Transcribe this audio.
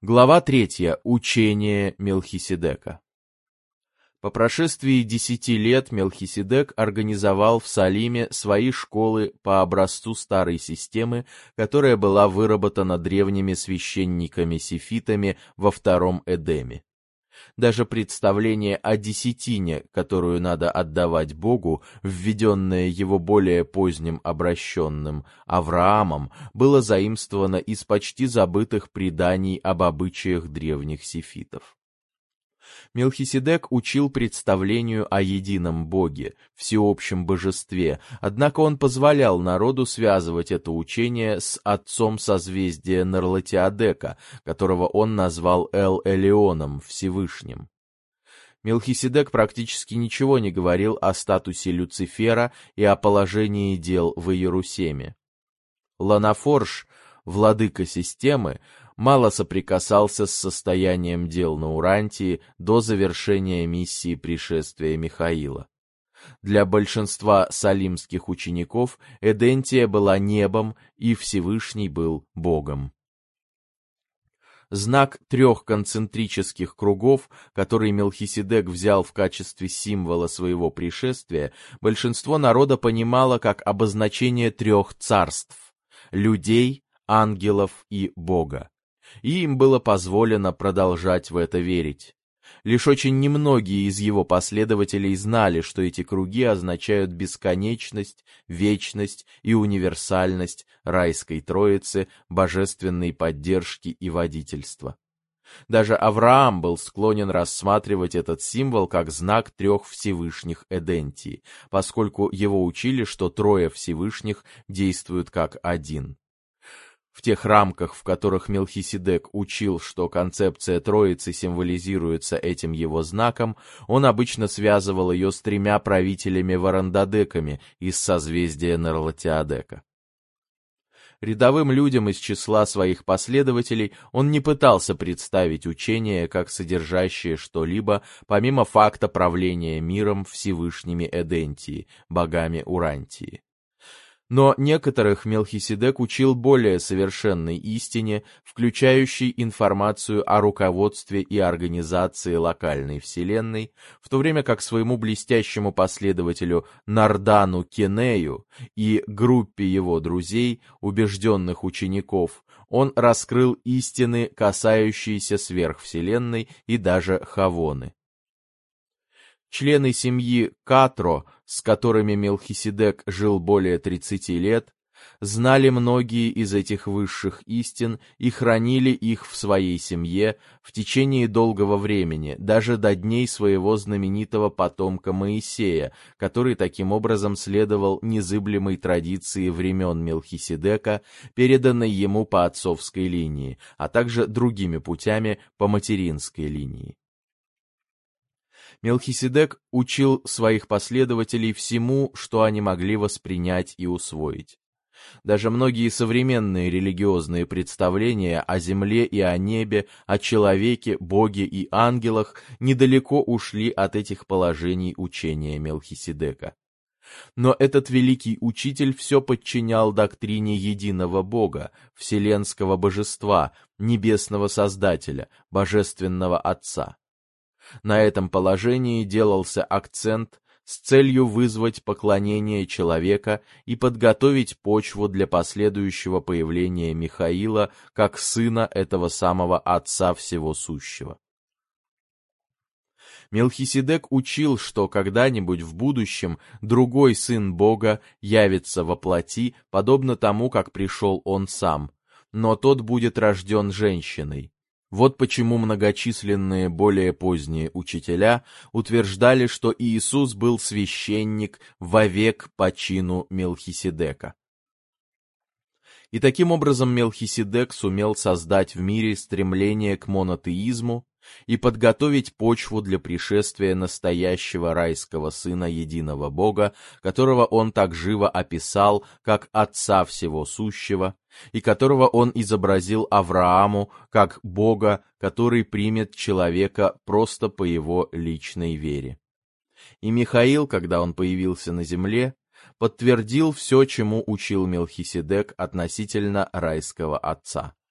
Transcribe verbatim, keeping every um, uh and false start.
Глава третья. Учение Мелхиседека. По прошествии десяти лет Мелхиседек организовал в Салиме свои школы по образцу старой системы, которая была выработана древними священниками-сефитами во втором Эдеме. Даже представление о десятине, которую надо отдавать Богу, введенное его более поздним обращенным Авраамом, было заимствовано из почти забытых преданий об обычаях древних сефитов. Мелхиседек учил представлению о едином Боге, всеобщем божестве, однако он позволял народу связывать это учение с отцом созвездия Нерлатиадека, которого он назвал Эл-Элеоном, Всевышним. Мелхиседек практически ничего не говорил о статусе Люцифера и о положении дел в Иерусалиме. Ланафорж, владыка системы, мало соприкасался с состоянием дел на Урантии до завершения миссии пришествия Михаила. Для большинства салимских учеников Эдентия была небом, и Всевышний был Богом. Знак трех концентрических кругов, который Мелхиседек взял в качестве символа своего пришествия, большинство народа понимало как обозначение трех царств — людей, ангелов и Бога. И им было позволено продолжать в это верить. Лишь очень немногие из его последователей знали, что эти круги означают бесконечность, вечность и универсальность райской троицы, божественной поддержки и водительства. Даже Авраам был склонен рассматривать этот символ как знак трех Всевышних Эдентии, поскольку его учили, что трое Всевышних действуют как один. В тех рамках, в которых Мелхиседек учил, что концепция Троицы символизируется этим его знаком, он обычно связывал ее с тремя правителями-варандадеками из созвездия Нерлатиадека. Рядовым людям из числа своих последователей он не пытался представить учение как содержащее что-либо, помимо факта правления миром Всевышними Эдентии, богами Урантии. Но некоторых Мелхиседек учил более совершенной истине, включающей информацию о руководстве и организации локальной вселенной, в то время как своему блестящему последователю Нардану Кенею и группе его друзей, убежденных учеников, он раскрыл истины, касающиеся сверхвселенной и даже Хавоны. Члены семьи Катро, с которыми Мелхиседек жил более тридцати лет, знали многие из этих высших истин и хранили их в своей семье в течение долгого времени, даже до дней своего знаменитого потомка Моисея, который таким образом следовал незыблемой традиции времен Мелхиседека, переданной ему по отцовской линии, а также другими путями по материнской линии. Мелхиседек учил своих последователей всему, что они могли воспринять и усвоить. Даже многие современные религиозные представления о земле и о небе, о человеке, Боге и ангелах недалеко ушли от этих положений учения Мелхиседека. Но этот великий учитель все подчинял доктрине единого Бога, вселенского божества, небесного Создателя, божественного Отца. На этом положении делался акцент с целью вызвать поклонение человека и подготовить почву для последующего появления Михаила как сына этого самого Отца Всего Сущего. Мелхиседек учил, что когда-нибудь в будущем другой сын Бога явится во плоти, подобно тому, как пришел он сам, но тот будет рожден женщиной. Вот почему многочисленные более поздние учителя утверждали, что Иисус был священник вовек по чину Мелхиседека. И таким образом Мелхиседек сумел создать в мире стремление к монотеизму и подготовить почву для пришествия настоящего райского Сына Единого Бога, которого он так живо описал как Отца Всего Сущего, и которого он изобразил Аврааму как Бога, который примет человека просто по его личной вере. И Михаил, когда он появился на земле, подтвердил все, чему учил Мелхиседек относительно райского Отца.